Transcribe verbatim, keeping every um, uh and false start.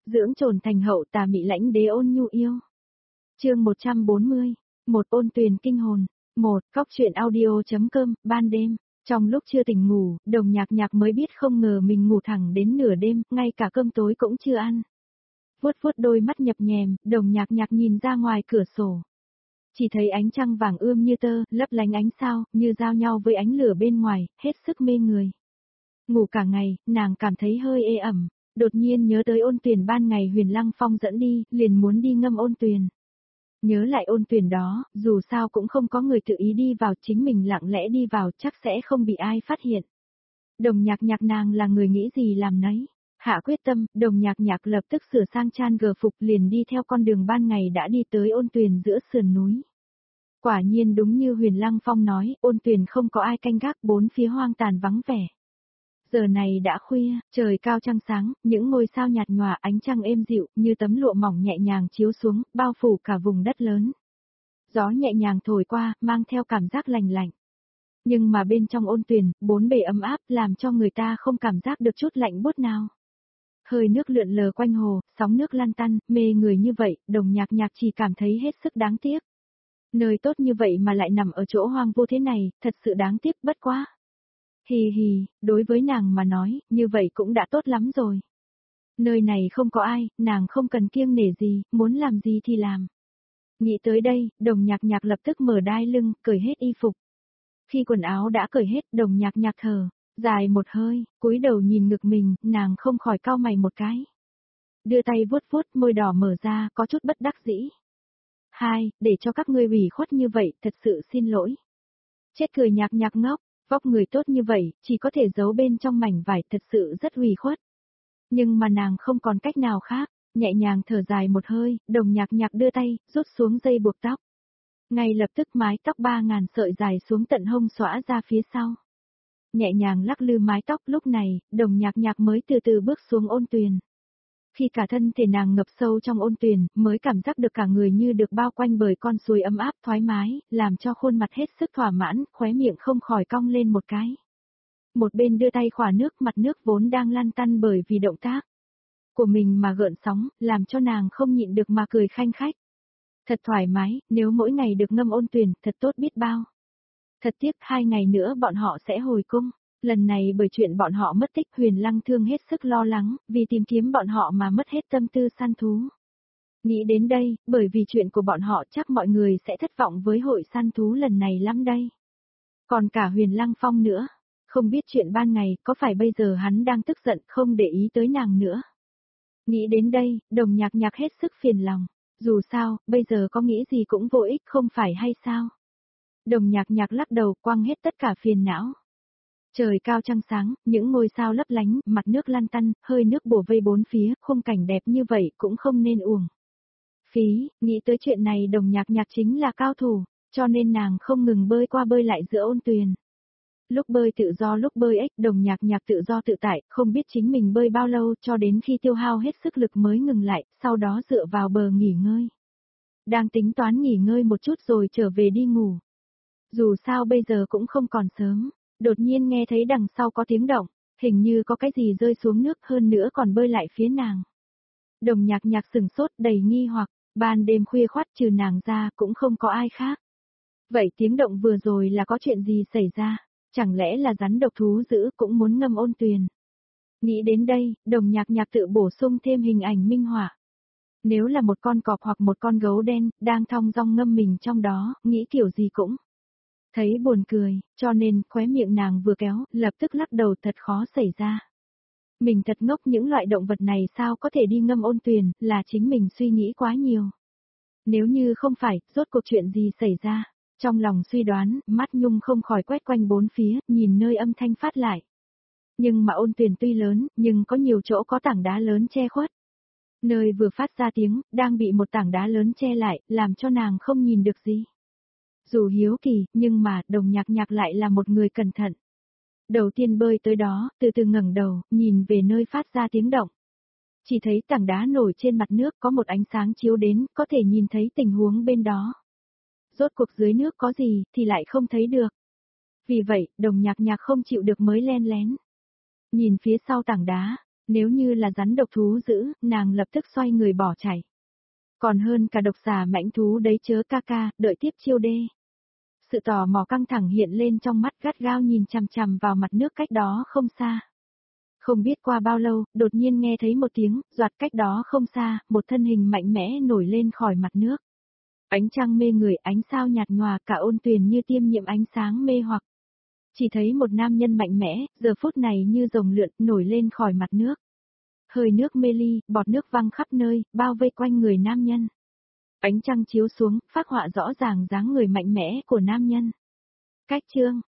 dưỡng trồn thành hậu tà mị lãnh đế ôn nhu yêu. Chương một trăm bốn mươi, một ôn tuyền kinh hồn. Một, Cóc truyện audio.com, ban đêm. Trong lúc chưa tỉnh ngủ, Đồng Nhạc Nhạc mới biết không ngờ mình ngủ thẳng đến nửa đêm, ngay cả cơm tối cũng chưa ăn. Vuốt vuốt đôi mắt nhập nhèm, Đồng Nhạc Nhạc nhìn ra ngoài cửa sổ. Chỉ thấy ánh trăng vàng ươm như tơ, lấp lánh ánh sao, như giao nhau với ánh lửa bên ngoài, hết sức mê người. Ngủ cả ngày, nàng cảm thấy hơi ê ẩm, đột nhiên nhớ tới ôn tuyền ban ngày Huyền Lăng Phong dẫn đi, liền muốn đi ngâm ôn tuyền. Nhớ lại ôn tuyền đó, dù sao cũng không có người tự ý đi vào, chính mình lặng lẽ đi vào chắc sẽ không bị ai phát hiện. Đồng Nhạc Nhạc nàng là người nghĩ gì làm nấy. Hạ quyết tâm, Đồng Nhạc Nhạc lập tức sửa sang chan gờ phục liền đi theo con đường ban ngày đã đi tới ôn tuyền giữa sườn núi. Quả nhiên đúng như Huyền Lăng Phong nói, ôn tuyền không có ai canh gác, bốn phía hoang tàn vắng vẻ. Giờ này đã khuya, trời cao trăng sáng, những ngôi sao nhạt nhòa, ánh trăng êm dịu, như tấm lụa mỏng nhẹ nhàng chiếu xuống, bao phủ cả vùng đất lớn. Gió nhẹ nhàng thổi qua, mang theo cảm giác lành lạnh. Nhưng mà bên trong ôn tuyền, bốn bề ấm áp, làm cho người ta không cảm giác được chút lạnh buốt nào. Hơi nước lượn lờ quanh hồ, sóng nước lan tăn, mê người như vậy, Đồng Nhạc Nhạc chỉ cảm thấy hết sức đáng tiếc. Nơi tốt như vậy mà lại nằm ở chỗ hoang vu thế này, thật sự đáng tiếc bất quá. Hì hì, đối với nàng mà nói, như vậy cũng đã tốt lắm rồi. Nơi này không có ai, nàng không cần kiêng nể gì, muốn làm gì thì làm. Nghĩ tới đây, Đồng Nhạc Nhạc lập tức mở đai lưng, cởi hết y phục. Khi quần áo đã cởi hết, Đồng Nhạc Nhạc thở dài một hơi, cúi đầu nhìn ngực mình, nàng không khỏi cau mày một cái. Đưa tay vuốt vuốt, môi đỏ mở ra, có chút bất đắc dĩ. Hai, để cho các ngươi ủy khuất như vậy, thật sự xin lỗi. Chết cười Nhạc Nhạc ngốc, vóc người tốt như vậy, chỉ có thể giấu bên trong mảnh vải, thật sự rất ủy khuất. Nhưng mà nàng không còn cách nào khác, nhẹ nhàng thở dài một hơi, Đồng Nhạc Nhạc đưa tay, rút xuống dây buộc tóc. Ngay lập tức mái tóc ba ngàn sợi dài xuống tận hông xõa ra phía sau. Nhẹ nhàng lắc lư mái tóc, lúc này, Đồng Nhạc Nhạc mới từ từ bước xuống ôn tuyền. Khi cả thân thể nàng ngập sâu trong ôn tuyền, mới cảm giác được cả người như được bao quanh bởi con suối ấm áp thoải mái, làm cho khuôn mặt hết sức thỏa mãn, khóe miệng không khỏi cong lên một cái. Một bên đưa tay khỏa nước, mặt nước vốn đang lăn tăn bởi vì động tác của mình mà gợn sóng, làm cho nàng không nhịn được mà cười khanh khách. Thật thoải mái, nếu mỗi ngày được ngâm ôn tuyền, thật tốt biết bao. Thật tiếc, hai ngày nữa bọn họ sẽ hồi cung. Lần này bởi chuyện bọn họ mất tích, Huyền Lăng Thương hết sức lo lắng, vì tìm kiếm bọn họ mà mất hết tâm tư săn thú. Nghĩ đến đây, bởi vì chuyện của bọn họ chắc mọi người sẽ thất vọng với hội săn thú lần này lắm đây. Còn cả Huyền Lăng Phong nữa, không biết chuyện ban ngày, có phải bây giờ hắn đang tức giận không để ý tới nàng nữa. Nghĩ đến đây, Đồng Nhạc Nhạc hết sức phiền lòng. Dù sao, bây giờ có nghĩ gì cũng vô ích không phải hay sao? Đồng Nhạc Nhạc lắc đầu, quăng hết tất cả phiền não. Trời cao trăng sáng, những ngôi sao lấp lánh, mặt nước lăn tăn, hơi nước bổ vây bốn phía, khung cảnh đẹp như vậy cũng không nên uổng phí. Nghĩ tới chuyện này, Đồng Nhạc Nhạc chính là cao thủ, cho nên nàng không ngừng bơi qua bơi lại giữa ôn tuyền. Lúc bơi tự do lúc bơi ếch, Đồng Nhạc Nhạc tự do tự tại, không biết chính mình bơi bao lâu, cho đến khi tiêu hao hết sức lực mới ngừng lại, sau đó dựa vào bờ nghỉ ngơi. Đang tính toán nghỉ ngơi một chút rồi trở về đi ngủ. Dù sao bây giờ cũng không còn sớm, đột nhiên nghe thấy đằng sau có tiếng động, hình như có cái gì rơi xuống nước, hơn nữa còn bơi lại phía nàng. Đồng Nhạc Nhạc sừng sốt đầy nghi hoặc, ban đêm khuya khoắt trừ nàng ra cũng không có ai khác. Vậy tiếng động vừa rồi là có chuyện gì xảy ra, chẳng lẽ là rắn độc thú dữ cũng muốn ngâm ôn tuyền. Nghĩ đến đây, Đồng Nhạc Nhạc tự bổ sung thêm hình ảnh minh họa. Nếu là một con cọp hoặc một con gấu đen, đang thong dong ngâm mình trong đó, nghĩ kiểu gì cũng thấy buồn cười, cho nên khóe miệng nàng vừa kéo, lập tức lắc đầu, thật khó xảy ra. Mình thật ngốc, những loại động vật này sao có thể đi ngâm ôn tuyền, là chính mình suy nghĩ quá nhiều. Nếu như không phải, rốt cuộc chuyện gì xảy ra? Trong lòng suy đoán, mắt Nhung không khỏi quét quanh bốn phía, nhìn nơi âm thanh phát lại. Nhưng mà ôn tuyền tuy lớn, nhưng có nhiều chỗ có tảng đá lớn che khuất. Nơi vừa phát ra tiếng, đang bị một tảng đá lớn che lại, làm cho nàng không nhìn được gì. Dù hiếu kỳ, nhưng mà, Đồng Nhạc Nhạc lại là một người cẩn thận. Đầu tiên bơi tới đó, từ từ ngẩng đầu, nhìn về nơi phát ra tiếng động. Chỉ thấy tảng đá nổi trên mặt nước có một ánh sáng chiếu đến, có thể nhìn thấy tình huống bên đó. Rốt cuộc dưới nước có gì, thì lại không thấy được. Vì vậy, Đồng Nhạc Nhạc không chịu được mới len lén nhìn phía sau tảng đá, Nếu như là rắn độc thú dữ, nàng lập tức xoay người bỏ chạy. Còn hơn cả độc xà mãnh thú đấy chớ ca ca, đợi tiếp chiêu đê. Sự tò mò căng thẳng hiện lên trong mắt, gắt gao nhìn chằm chằm vào mặt nước cách đó không xa. Không biết qua bao lâu, đột nhiên nghe thấy một tiếng, doạt cách đó không xa, một thân hình mạnh mẽ nổi lên khỏi mặt nước. Ánh trăng mê người, ánh sao nhạt nhòa, cả ôn tuyền như tiêm nhiễm ánh sáng mê hoặc. Chỉ thấy một nam nhân mạnh mẽ, giờ phút này như rồng lượn, nổi lên khỏi mặt nước. Hơi nước mê ly, bọt nước văng khắp nơi, bao vây quanh người nam nhân. Ánh trăng chiếu xuống, phác họa rõ ràng dáng người mạnh mẽ của nam nhân. Cách chương